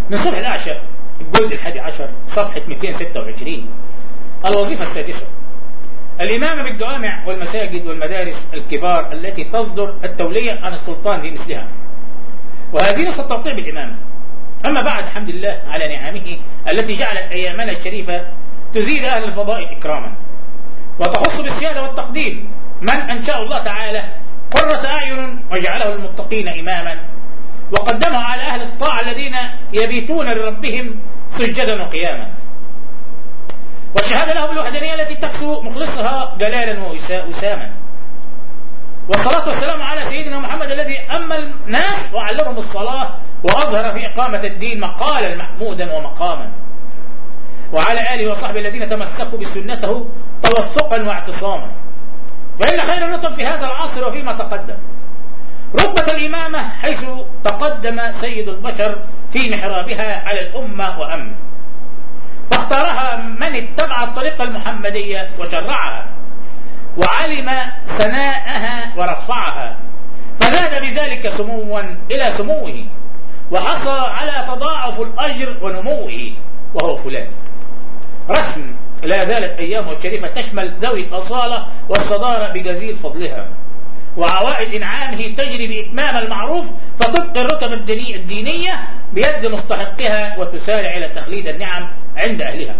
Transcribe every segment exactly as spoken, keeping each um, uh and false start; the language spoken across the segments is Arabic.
من صلح الأعشى الجزء الحادي عشر صفحة مئتين وستة وعشرين. الوظيفة السادسة: الإمامة بالجوامع والمساجد والمدارس الكبار التي تصدر التولية عن السلطان في مثلها، وهذه نص التوقيع بالإمامة. أما بعد، الحمد لله على نعمه التي جعلت أيامنا الشريفة تزيد أهل الفضائل إكراما، وتخص بالسيادة والتقديم من أنشأ الله تعالى قرة أعين وجعله للمتقين إماما، وقدمه على أهل الطاعة الذين يبيتون لربهم سجدا وقياما، والشهادة له بالوحدانية التي تكسو مخلصها جلالا ووساما. والصلاة والسلام على سيدنا محمد الذي أما الناس وعلمهم الصلاة وأظهر في إقامة الدين مقالا محمودا ومقاما، وعلى آله وصحبه الذين تمسكوا بسنته توثقا واعتصاما. وإن خير الرتب في هذا العصر وفيما تقدم رتبة الإمامة، حيث تقدم سيد البشر في محرابها على الأمة وأمن، فاختارها من اتبع الطريقة المحمدية وشرعها وعلم ثناءها ورفعها، فزاد بذلك سموا إلى سموه، وحصى على تضاعف الأجر ونموه، وهو فلان. رسم لا زالت أيامه الشريفة تشمل ذوي الأصالة والصدارة بجزيل فضلها، وعوائد إنعامه تجري بإتمام المعروف، فتبقي الرتب الدينية بيد مستحقها وتسارع إلى تخليد النعم عند أهلها.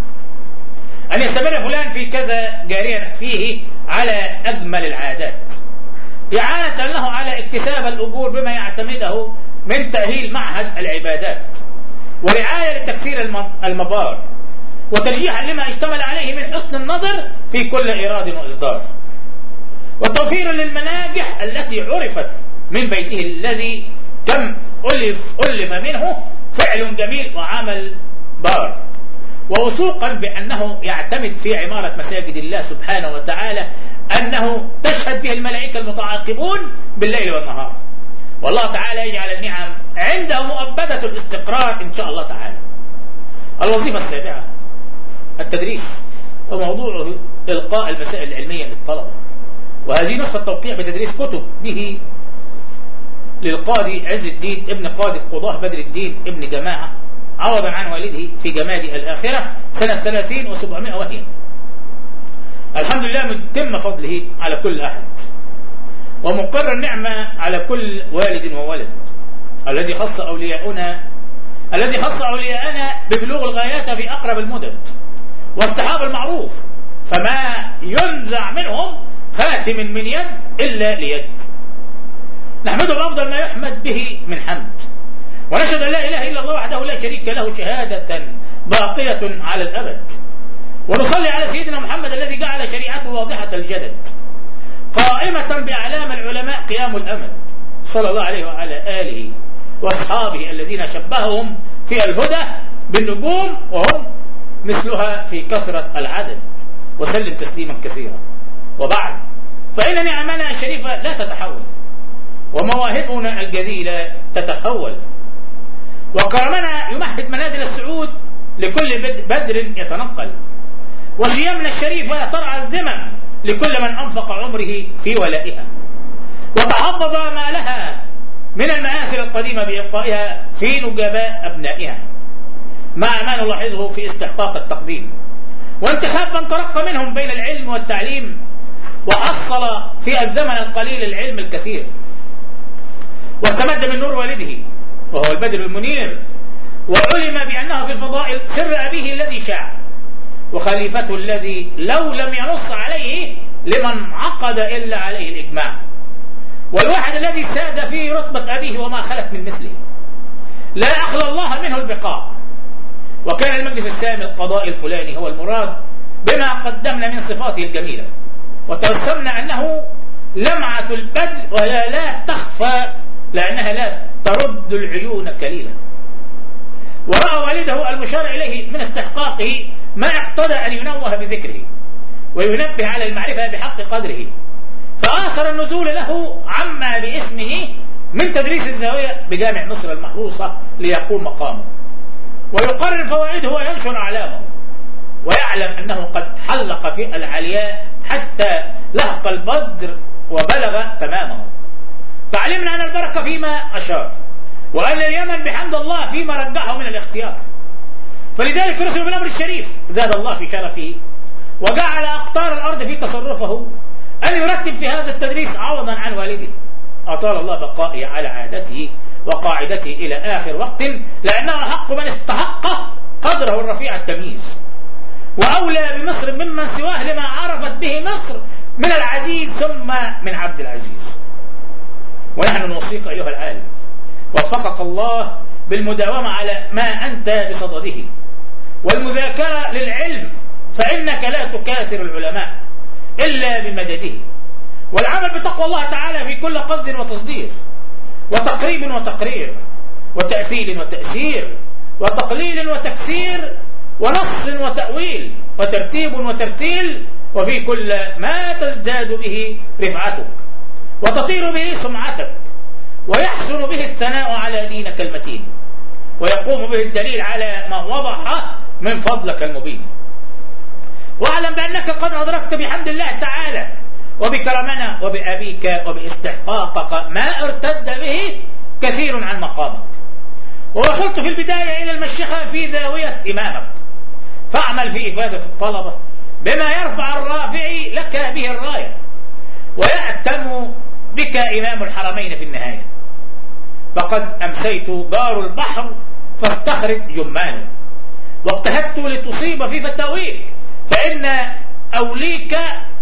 أن يستمر فلان في كذا جاريا فيه على أجمل العادات، إعانة له على اكتساب الأجور بما يعتمده من تأهيل معهد العبادات، ورعاية لتكثير المبار، وترجيحا لما اشتمل عليه من حسن النظر في كل إيراد وإصدار، وتوفير للمناجح التي عرفت من بيته الذي كم ألف ألف منه فعل جميل وعمل بار، ووثوقا بأنه يعتمد في عمارة مساجد الله سبحانه وتعالى أنه تشهد به الملائكة المتعاقبون بالليل والنهار، والله تعالى يجعل النعم عنده مؤبدة الاستقرار إن شاء الله تعالى. الوظيفة السابعة: التدريس، وموضوعه إلقاء المسائل العلمية للطلبة، وهذه نص التوقيع بتدريس كتب به للقاضي عز الدين ابن قاضي القضاة بدر الدين ابن جماعة عوضا عن والده في جماد الآخرة سنة ثلاثين وسبعمائة وهي. الحمد لله متم فضله على كل أحد، ومقر النعمة على كل والد وولد، الذي خص أولياؤنا الذي خص أولياءنا ببلوغ الغايات في أقرب المدد واستحاب المعروف، فما ينزع منهم خاتم من يد إلا ليد. نحمده بأفضل ما يحمد به من حمد، ونشهد أن لا إله إلا الله وحده لا شريك له شهادة باقية على الأبد، ونصلي على سيدنا محمد الذي جعل شريعته واضحة الجدد قائمة بأعلام العلماء قيام الأمل، صلى الله عليه وعلى آله وأصحابه الذين شبههم في الهدى بالنجوم وهم مثلها في كثرة العدد، وسلم تسليما كثيرا. وبعد، فإن نعمنا الشريفة لا تتحول، ومواهبنا الجليلة تتحول، وكرمنا يمهد منازل السعود لكل بدر يتنقل، وشيمنا الشريفة ترعى الذمم لكل من أنفق عمره في ولائها، وتحفظ ما لها من المآثر القديمة بإبقائها في نجباء أبنائها، مع ما نلاحظه في استحقاق التقديم وانتخاب من ترقى منهم بين العلم والتعليم، وحصل في الزمن القليل العلم الكثير، واستمد من نور والده وهو البدر المنير، وعلم بأنه في الفضائل سر أبيه الذي شاع، وخليفته الذي لو لم ينص عليه لمن عقد إلا عليه الإجماع، والواحد الذي ساد فيه رتبة أبيه وما خلت من مثله، لا أخلى الله منه البقاء. وكان المجلس السامي القضاء الفلاني هو المراد بما قدمنا من صفاته الجميلة، وتوسمنا أنه لمعة البدر ولا لا تخفى لأنها لا ترد العيون كليلا. ورأى والده المشار إليه من استحقاقه ما اقتضى أن ينوه بذكره وينبه على المعرفة بحق قدره، فآثر النزول له عما باسمه من تدريس الزاوية بجامع مصر المحروسة ليقوم مقامه ويقرر فوائده وينشر أعلامه، ويعلم أنه قد حلق في العلياء حتى لهق البدر وبلغ تمامه. فعلمنا أن البركة فيما أشار، وأن اليمن بحمد الله فيما رجحه من الاختيار. فلذلك رسل بالأمر الشريف زاد الله في شرفه وجعل أقطار الأرض في تصرفه أن يرتب في هذا التدريس عوضا عن والده. أطال الله بقائه على عادته وقاعدته إلى آخر وقت، لأنه حق من استحق قدره الرفيع التمييز، وأولى بمصر ممن سواه لما عرفت به مصر من العزيز ثم من عبد العزيز. ونحن نوصيك أيها العالم وفقك الله بالمداومة على ما أنت بصدده والمذاكرة للعلم، فإنك لا تكاثر العلماء إلا بمدده، والعمل بتقوى الله تعالى في كل قصد وتصدير وتقريب وتقرير وتأثيل وتأثير وتقليل وتكثير ونص وتأويل وترتيب وترتيل، وفي كل ما تزداد به رفعتك وتطير به سمعتك ويحسن به الثناء على دينك المتين ويقوم به الدليل على ما وضح من فضلك المبين. واعلم بأنك قد أدركت بحمد الله تعالى وبكرمنا وبأبيك وباستحقاقك ما ارتد به كثير عن مقامك. ووصلت في البداية إلى المشيخة في زاوية إمامك، فاعمل في إفادة الطلبة بما يرفع الرافع لك به الراية ويأتم بك إمام الحرمين في النهاية. فقد أمسيت دار البحر فاستخرج جمانه، واجتهدت لتصيب في فتاويك، فإن أوليك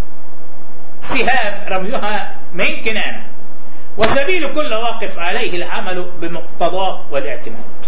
سهام رميها من كنانة، وسبيل كل واقف عليه العمل بمقتضاه والاعتماد.